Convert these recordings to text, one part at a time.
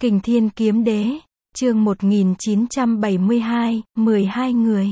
Kình Thiên Kiếm Đế, chương 1972, 12 người.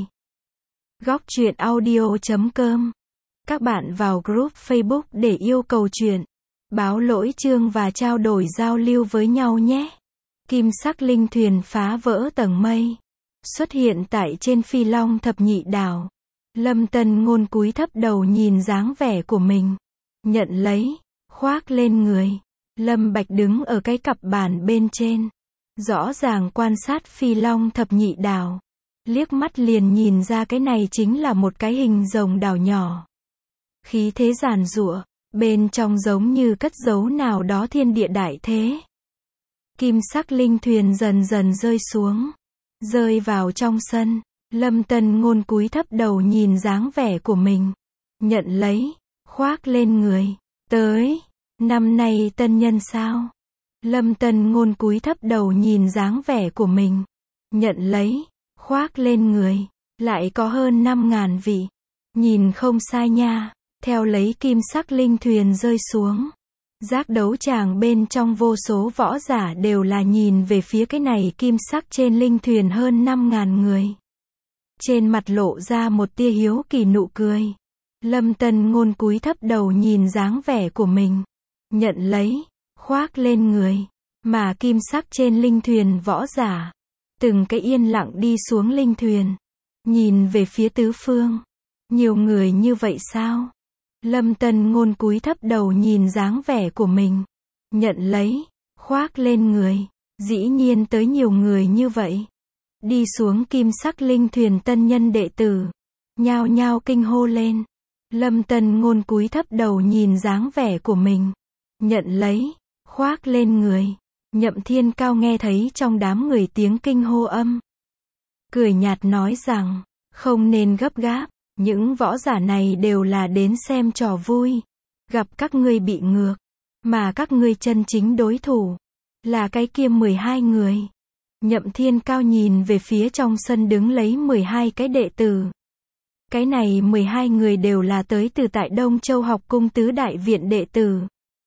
Góc truyện audio.com. Các bạn vào group Facebook để yêu cầu truyện, báo lỗi chương và trao đổi giao lưu với nhau nhé. Kim sắc linh thuyền phá vỡ tầng mây, xuất hiện tại trên Phi Long thập nhị đảo. Lâm Tân Ngôn cúi thấp đầu nhìn dáng vẻ của mình, nhận lấy, khoác lên người. Lâm Bạch đứng ở cái cặp bàn bên trên, rõ ràng quan sát Phi Long thập nhị đảo, liếc mắt liền nhìn ra cái này chính là một cái hình rồng đảo nhỏ. Khí thế giàn giụa, bên trong giống như cất giấu nào đó thiên địa đại thế. Kim sắc linh thuyền dần dần rơi xuống, rơi vào trong sân. Lâm Tân Ngôn cúi thấp đầu nhìn dáng vẻ của mình, nhận lấy, khoác lên người. Tới, năm nay tân nhân sao? Lâm Tân Ngôn cúi thấp đầu nhìn dáng vẻ của mình, nhận lấy, khoác lên người. Lại có hơn 5.000 vị. Nhìn không sai nha. Theo lấy kim sắc linh thuyền rơi xuống, giác đấu tràng bên trong vô số võ giả đều là nhìn về phía cái này kim sắc trên linh thuyền hơn 5.000 người. Trên mặt lộ ra một tia hiếu kỳ nụ cười. Lâm Tân Ngôn cúi thấp đầu nhìn dáng vẻ của mình, nhận lấy, khoác lên người. Mà kim sắc trên linh thuyền võ giả, từng cái yên lặng đi xuống linh thuyền, nhìn về phía tứ phương. Nhiều người như vậy sao? Lâm Tân Ngôn cúi thấp đầu nhìn dáng vẻ của mình, nhận lấy, khoác lên người. Dĩ nhiên tới nhiều người như vậy. Đi xuống kim sắc linh thuyền tân nhân đệ tử, nhao nhao kinh hô lên. Lâm Tân Ngôn cúi thấp đầu nhìn dáng vẻ của mình, nhận lấy, khoác lên người. Nhậm Thiên Cao nghe thấy trong đám người tiếng kinh hô âm, cười nhạt nói rằng, không nên gấp gáp, những võ giả này đều là đến xem trò vui, gặp các ngươi bị ngược, mà các ngươi chân chính đối thủ là cái kia 12 người. Nhậm Thiên Cao nhìn về phía trong sân đứng lấy 12 cái đệ tử. Cái này 12 người đều là tới từ tại Đông Châu học cung tứ đại viện đệ tử.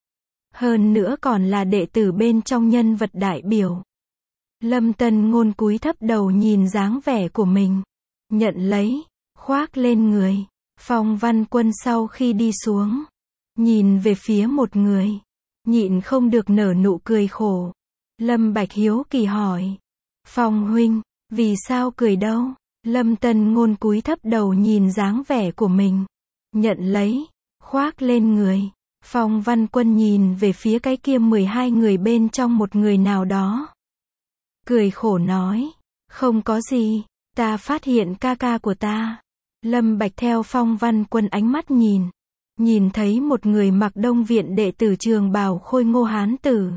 Hơn nữa còn là đệ tử bên trong nhân vật đại biểu. Lâm Tân Ngôn cúi thấp đầu nhìn dáng vẻ của mình, nhận lấy, khoác lên người. Phong Văn Quân sau khi đi xuống, nhìn về phía một người, nhịn không được nở nụ cười khổ. Lâm Bạch hiếu kỳ hỏi, Phong huynh, vì sao cười đâu? Lâm Tân Ngôn cúi thấp đầu nhìn dáng vẻ của mình, nhận lấy, khoác lên người. Phong Văn Quân nhìn về phía cái kia 12 người bên trong một người nào đó, cười khổ nói, không có gì, ta phát hiện ca ca của ta. Lâm Bạch theo Phong Văn Quân ánh mắt nhìn thấy một người mặc Đông viện đệ tử trường bào khôi ngô hán tử.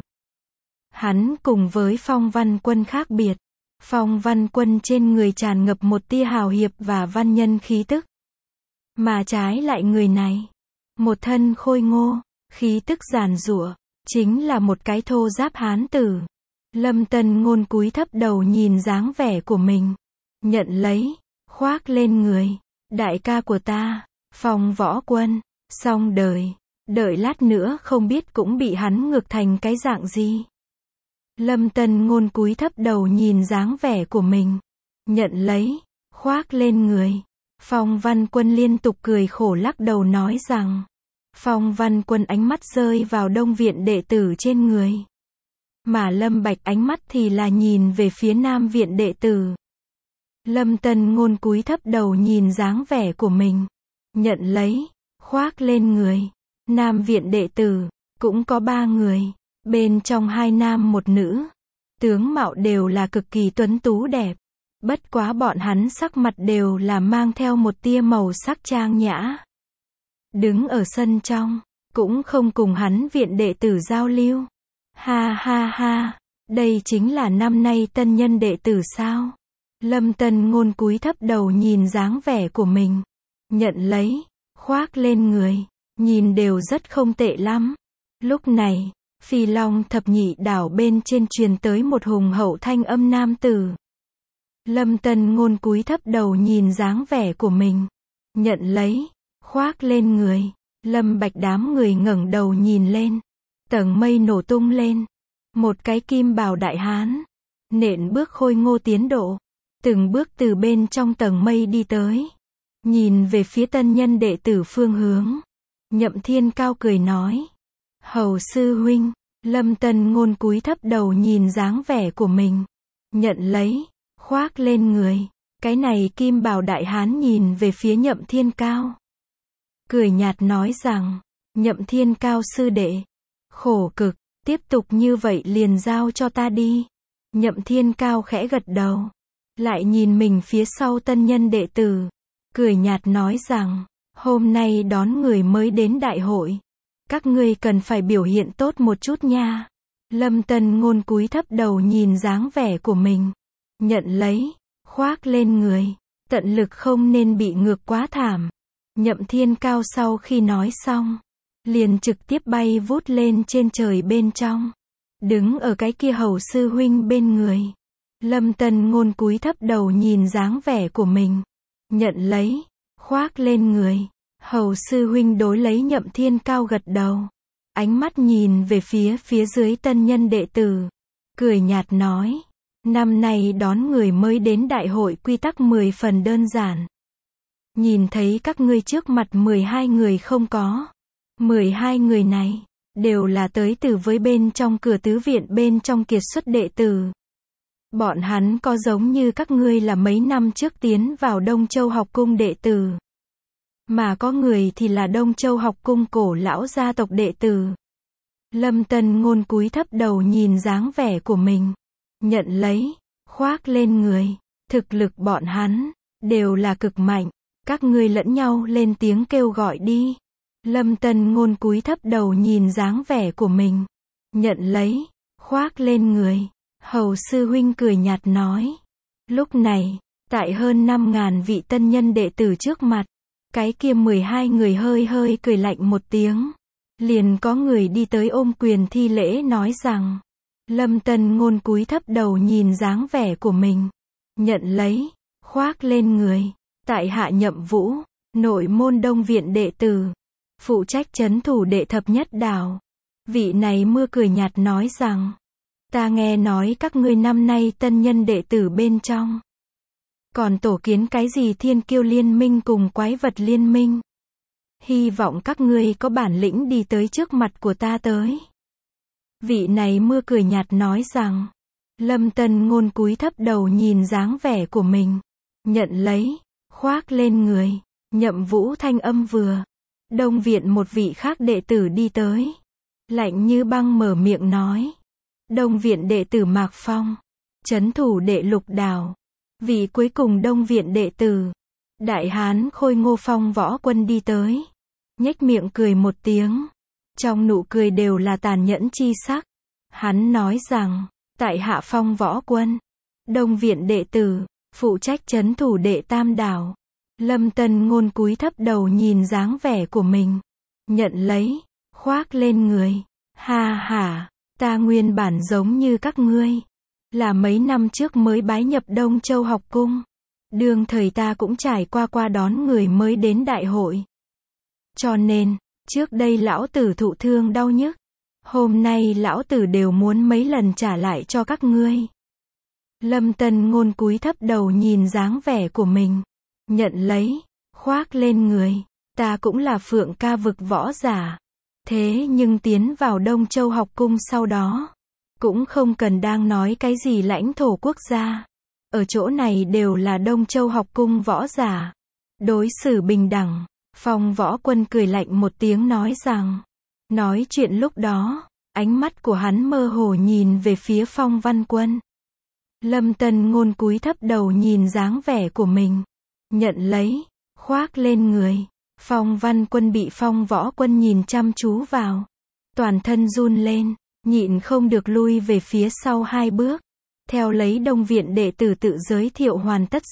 Hắn cùng với Phong Văn Quân khác biệt. Phong Văn Quân trên người tràn ngập một tia hào hiệp và văn nhân khí tức. Mà trái lại người này, một thân khôi ngô, khí tức giàn giụa, chính là một cái thô giáp hán tử. Lâm Tân Ngôn cúi thấp đầu nhìn dáng vẻ của mình, nhận lấy, khoác lên người. Đại ca của ta, Phong Võ Quân, xong đời, đợi lát nữa không biết cũng bị hắn ngược thành cái dạng gì. Lâm Tân Ngôn cúi thấp đầu nhìn dáng vẻ của mình, nhận lấy, khoác lên người. Phong Văn Quân liên tục cười khổ lắc đầu nói rằng, Phong Văn Quân ánh mắt rơi vào Đông viện đệ tử trên người, mà Lâm Bạch ánh mắt thì là nhìn về phía Nam viện đệ tử. Lâm Tân Ngôn cúi thấp đầu nhìn dáng vẻ của mình, nhận lấy, khoác lên người. Nam viện đệ tử, cũng có 3 người, bên trong 2 nam 1 nữ. Tướng mạo đều là cực kỳ tuấn tú đẹp. Bất quá bọn hắn sắc mặt đều là mang theo một tia màu sắc trang nhã. Đứng ở sân trong, cũng không cùng hắn viện đệ tử giao lưu. Ha ha ha, đây chính là năm nay tân nhân đệ tử sao? Lâm Tân Ngôn cúi thấp đầu nhìn dáng vẻ của mình, nhận lấy, khoác lên người, nhìn đều rất không tệ lắm. Lúc này, Phi Long thập nhị đảo bên trên truyền tới một hùng hậu thanh âm nam tử. Lâm Tân Ngôn cúi thấp đầu nhìn dáng vẻ của mình, nhận lấy, khoác lên người. Lâm Bạch đám người ngẩng đầu nhìn lên, tầng mây nổ tung lên. Một cái kim bào đại hán, nện bước khôi ngô tiến độ, từng bước từ bên trong tầng mây đi tới, nhìn về phía tân nhân đệ tử phương hướng. Nhậm Thiên Cao cười nói, hầu sư huynh. Lâm Tân Ngôn cúi thấp đầu nhìn dáng vẻ của mình, nhận lấy, khoác lên người. Cái này kim bào đại hán nhìn về phía Nhậm Thiên Cao, cười nhạt nói rằng, Nhậm Thiên Cao sư đệ, khổ cực, tiếp tục như vậy liền giao cho ta đi. Nhậm Thiên Cao khẽ gật đầu, lại nhìn mình phía sau tân nhân đệ tử, cười nhạt nói rằng, hôm nay đón người mới đến đại hội, các ngươi cần phải biểu hiện tốt một chút nha. Lâm Tân Ngôn cúi thấp đầu nhìn dáng vẻ của mình, nhận lấy, khoác lên người, tận lực không nên bị ngược quá thảm. Nhậm Thiên Cao sau khi nói xong, liền trực tiếp bay vút lên trên trời bên trong, đứng ở cái kia hầu sư huynh bên người. Lâm Tân Ngôn cúi thấp đầu nhìn dáng vẻ của mình, nhận lấy, khoác lên người. Hầu sư huynh đối lấy Nhậm Thiên Cao gật đầu, ánh mắt nhìn về phía dưới tân nhân đệ tử, cười nhạt nói, năm nay đón người mới đến đại hội quy tắc 10 phần đơn giản. Nhìn thấy các ngươi trước mặt 12 người không có. 12 người này, đều là tới từ với bên trong cửa tứ viện bên trong kiệt xuất đệ tử. Bọn hắn có giống như các ngươi là mấy năm trước tiến vào Đông Châu học cung đệ tử. Mà có người thì là Đông Châu học cung cổ lão gia tộc đệ tử. Lâm Tân Ngôn cúi thấp đầu nhìn dáng vẻ của mình, nhận lấy, khoác lên người. Thực lực bọn hắn, đều là cực mạnh. Các ngươi lẫn nhau lên tiếng kêu gọi đi. Lâm Tân Ngôn cúi thấp đầu nhìn dáng vẻ của mình, nhận lấy, khoác lên người. Hầu sư huynh cười nhạt nói. Lúc này, tại hơn 5.000 vị tân nhân đệ tử trước mặt, cái kia 12 người hơi cười lạnh một tiếng. Liền có người đi tới ôm quyền thi lễ nói rằng, Lâm Tân Ngôn cúi thấp đầu nhìn dáng vẻ của mình, nhận lấy, khoác lên người. Tại hạ Nhậm Vũ, nội môn Đông viện đệ tử, phụ trách trấn thủ đệ thập nhất đảo. Vị này mưa cười nhạt nói rằng, ta nghe nói các ngươi năm nay tân nhân đệ tử bên trong, còn tổ kiến cái gì thiên kiêu liên minh cùng quái vật liên minh. Hy vọng các ngươi có bản lĩnh đi tới trước mặt của ta tới. Vị này mưa cười nhạt nói rằng, Lâm Tân Ngôn cúi thấp đầu nhìn dáng vẻ của mình, nhận lấy, khoác lên người. Nhậm Vũ thanh âm vừa, Đông viện một vị khác đệ tử đi tới, lạnh như băng mở miệng nói, Đông viện đệ tử Mạc Phong, trấn thủ đệ lục đảo. Vị cuối cùng Đông viện đệ tử, đại hán khôi ngô Phong Võ Quân đi tới, nhếch miệng cười một tiếng, trong nụ cười đều là tàn nhẫn chi sắc. Hắn nói rằng, tại hạ Phong Võ Quân, Đông viện đệ tử, phụ trách trấn thủ đệ tam đảo. Lâm Tân Ngôn cúi thấp đầu nhìn dáng vẻ của mình, nhận lấy, khoác lên người. Ha ha, ta nguyên bản giống như các ngươi, là mấy năm trước mới bái nhập Đông Châu học cung. Đương thời ta cũng trải qua đón người mới đến đại hội. Cho nên, trước đây lão tử thụ thương đau nhức, hôm nay lão tử đều muốn mấy lần trả lại cho các ngươi. Lâm Tân Ngôn cúi thấp đầu nhìn dáng vẻ của mình, nhận lấy, khoác lên người. Ta cũng là Phượng Ca vực võ giả. Thế nhưng tiến vào Đông Châu học cung sau đó, cũng không cần đang nói cái gì lãnh thổ quốc gia. Ở chỗ này đều là Đông Châu học cung võ giả. Đối xử bình đẳng. Phong Võ Quân cười lạnh một tiếng nói rằng. Nói chuyện lúc đó, ánh mắt của hắn mơ hồ nhìn về phía Phong Văn Quân. Lâm Tân Ngôn cúi thấp đầu nhìn dáng vẻ của mình, nhận lấy, khoác lên người. Phong Văn Quân bị Phong Võ Quân nhìn chăm chú vào, toàn thân run lên, nhịn không được lui về phía sau 2 bước. Theo lấy Đông viện đệ tử tự giới thiệu hoàn tất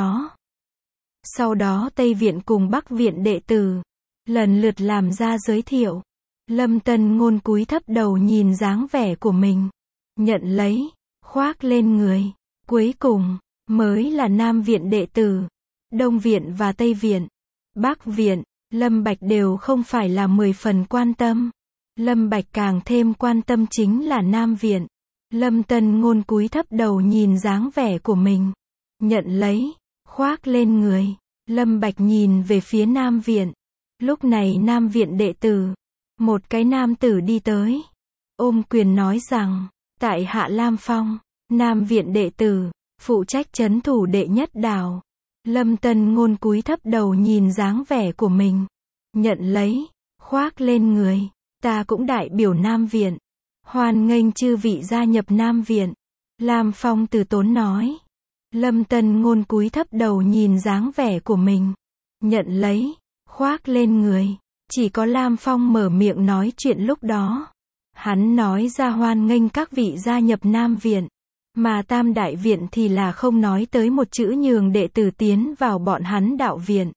sau đó Tây viện cùng Bắc viện đệ tử lần lượt làm ra giới thiệu. Lâm Tân Ngôn cúi thấp đầu nhìn dáng vẻ của mình, nhận lấy, khoác lên người. Cuối cùng mới là Nam viện đệ tử. Đông viện và Tây viện, Bắc viện, Lâm Bạch đều không phải là 10 phần quan tâm. Lâm Bạch càng thêm quan tâm chính là Nam viện. Lâm Tân Ngôn cúi thấp đầu nhìn dáng vẻ của mình. Nhận lấy, khoác lên người. Lâm Bạch nhìn về phía Nam Viện. Lúc này Nam Viện đệ tử, một cái nam tử đi tới. Ôm quyền nói rằng, tại hạ Lam Phong, Nam Viện đệ tử, phụ trách trấn thủ đệ nhất đảo. Lâm Tân Ngôn cúi thấp đầu nhìn dáng vẻ của mình. Nhận lấy, khoác lên người. Ta cũng đại biểu Nam Viện. Hoan nghênh chư vị gia nhập Nam Viện. Lam Phong từ tốn nói. Lâm Tân Ngôn cúi thấp đầu nhìn dáng vẻ của mình. Nhận lấy, khoác lên người. Chỉ có Lam Phong mở miệng nói chuyện lúc đó. Hắn nói ra hoan nghênh các vị gia nhập Nam Viện. Mà Tam Đại Viện thì là không nói tới một chữ nhường đệ tử tiến vào bọn hắn đạo viện.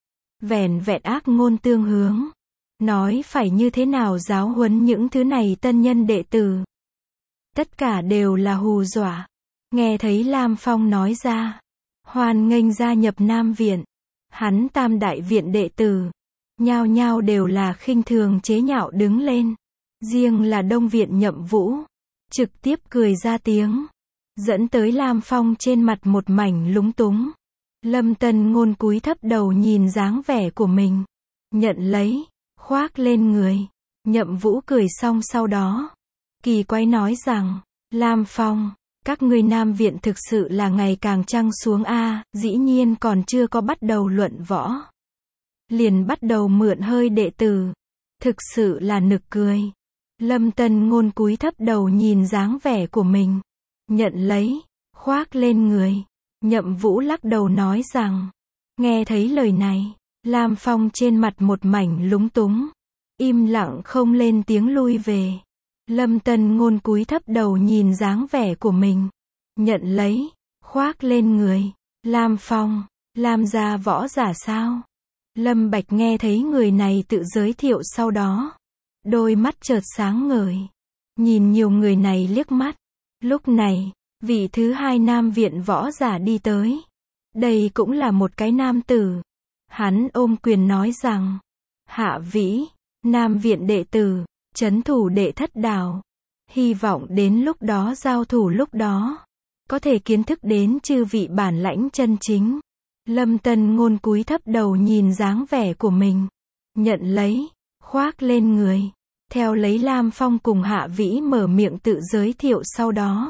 Vẻn vẹn ác ngôn tương hướng. Nói phải như thế nào giáo huấn những thứ này tân nhân đệ tử. Tất cả đều là hù dọa. Nghe thấy Lam Phong nói ra. Hoan nghênh gia nhập Nam Viện. Hắn Tam Đại Viện đệ tử. Nhao nhao đều là khinh thường chế nhạo đứng lên. Riêng là Đông Viện Nhậm Vũ. Trực tiếp cười ra tiếng. Dẫn tới Lam Phong trên mặt một mảnh lúng túng. Lâm Tân Ngôn cúi thấp đầu nhìn dáng vẻ của mình. Nhận lấy, khoác lên người. Nhậm Vũ cười xong sau đó. Kỳ quái nói rằng, Lam Phong, các ngươi Nam Viện thực sự là ngày càng trăng xuống a, dĩ nhiên còn chưa có bắt đầu luận võ. Liền bắt đầu mượn hơi đệ tử. Thực sự là nực cười. Lâm Tân Ngôn cúi thấp đầu nhìn dáng vẻ của mình. Nhận lấy, khoác lên người. Nhậm Vũ lắc đầu nói rằng, nghe thấy lời này, Lam Phong trên mặt một mảnh lúng túng. Im lặng không lên tiếng lui về. Lâm Tân Ngôn cúi thấp đầu nhìn dáng vẻ của mình. Nhận lấy, khoác lên người. Lam Phong, Lam gia võ giả sao? Lâm Bạch nghe thấy người này tự giới thiệu sau đó. Đôi mắt chợt sáng ngời. Nhìn nhiều người này liếc mắt. Lúc này, vị thứ hai Nam Viện võ giả đi tới. Đây cũng là một cái nam tử. Hắn ôm quyền nói rằng, hạ vĩ, Nam Viện đệ tử, trấn thủ đệ thất đảo. Hy vọng đến lúc đó giao thủ lúc đó, có thể kiến thức đến chư vị bản lãnh chân chính. Lâm Tân Ngôn cúi thấp đầu nhìn dáng vẻ của mình. Nhận lấy, khoác lên người. Theo lấy Lam Phong cùng Hạ Vĩ mở miệng tự giới thiệu sau đó.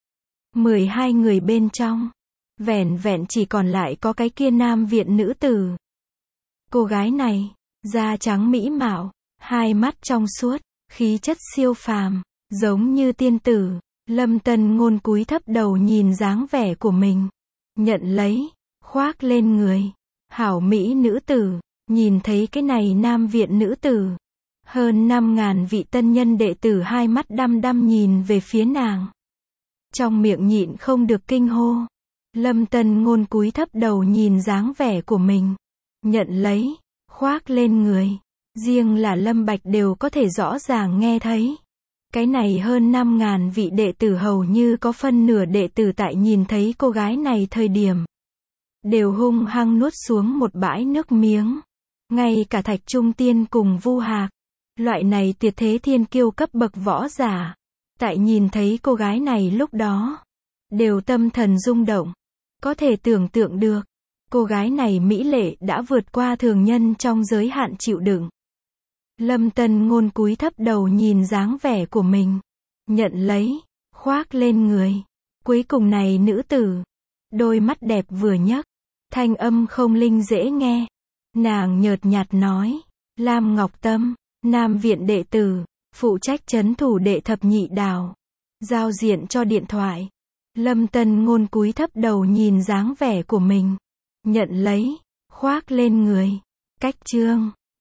12 người bên trong. Vẻn vẹn chỉ còn lại có cái kia Nam Viện nữ tử. Cô gái này, da trắng mỹ mạo, hai mắt trong suốt, khí chất siêu phàm, giống như tiên tử. Lâm Tân Ngôn cúi thấp đầu nhìn dáng vẻ của mình. Nhận lấy, khoác lên người. Hảo mỹ nữ tử, nhìn thấy cái này Nam Viện nữ tử. Hơn 5.000 vị tân nhân đệ tử hai mắt đăm đăm nhìn về phía nàng. Trong miệng nhịn không được kinh hô. Lâm Tân Ngôn cúi thấp đầu nhìn dáng vẻ của mình. Nhận lấy, khoác lên người. Riêng là Lâm Bạch đều có thể rõ ràng nghe thấy. Cái này hơn 5.000 vị đệ tử hầu như có phân nửa đệ tử tại nhìn thấy cô gái này thời điểm. Đều hung hăng nuốt xuống một bãi nước miếng. Ngay cả Thạch Trung Tiên cùng Vu Hạc. Loại này tuyệt thế thiên kiêu cấp bậc võ giả. Tại nhìn thấy cô gái này lúc đó. Đều tâm thần rung động. Có thể tưởng tượng được. Cô gái này mỹ lệ đã vượt qua thường nhân trong giới hạn chịu đựng. Lâm Tân Ngôn cúi thấp đầu nhìn dáng vẻ của mình. Nhận lấy, khoác lên người. Cuối cùng này nữ tử. Đôi mắt đẹp vừa nhấc. Thanh âm không linh dễ nghe. Nàng nhợt nhạt nói. Lam Ngọc Tâm, Nam Viện đệ tử, phụ trách trấn thủ đệ thập nhị đảo. Giao diện cho điện thoại. Lâm Tân Ngôn cúi thấp đầu nhìn dáng vẻ của mình. Nhận lấy, khoác lên người. Cách chương